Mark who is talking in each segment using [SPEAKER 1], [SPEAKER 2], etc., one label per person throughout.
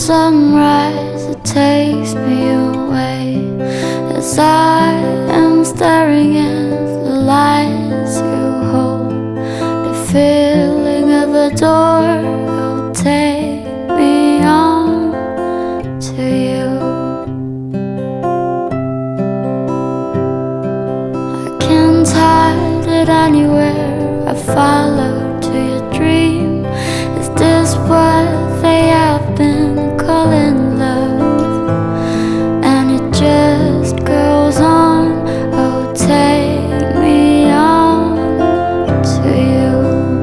[SPEAKER 1] sunrise, it takes me away as I am staring at the lights you hold. The feeling of the door will take me on to you. I can't hide it anywhere. I follow to your dream. Is this what they have been calling love? And it just goes on. Oh, take me on to you.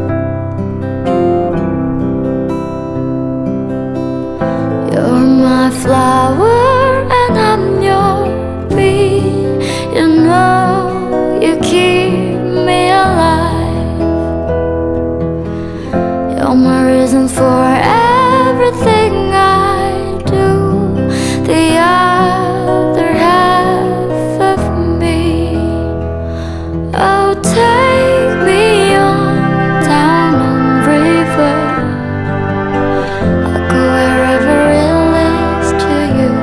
[SPEAKER 1] You're my flower and I'm your bee. You know you keep me alive. You're my reason for everything I do. The other half of me. Oh, take me on down on river. I'll go wherever it leads to you.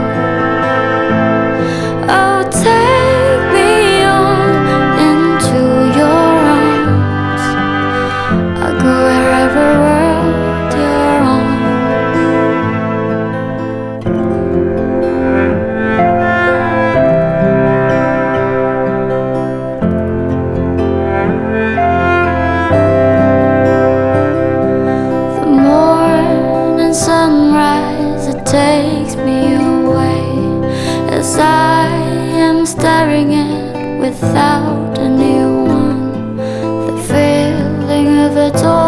[SPEAKER 1] Oh, take me on into your arms. I'll go wherever world you're on. The morning sunrise, it takes me away as I am staring at without anyone. The feeling of a door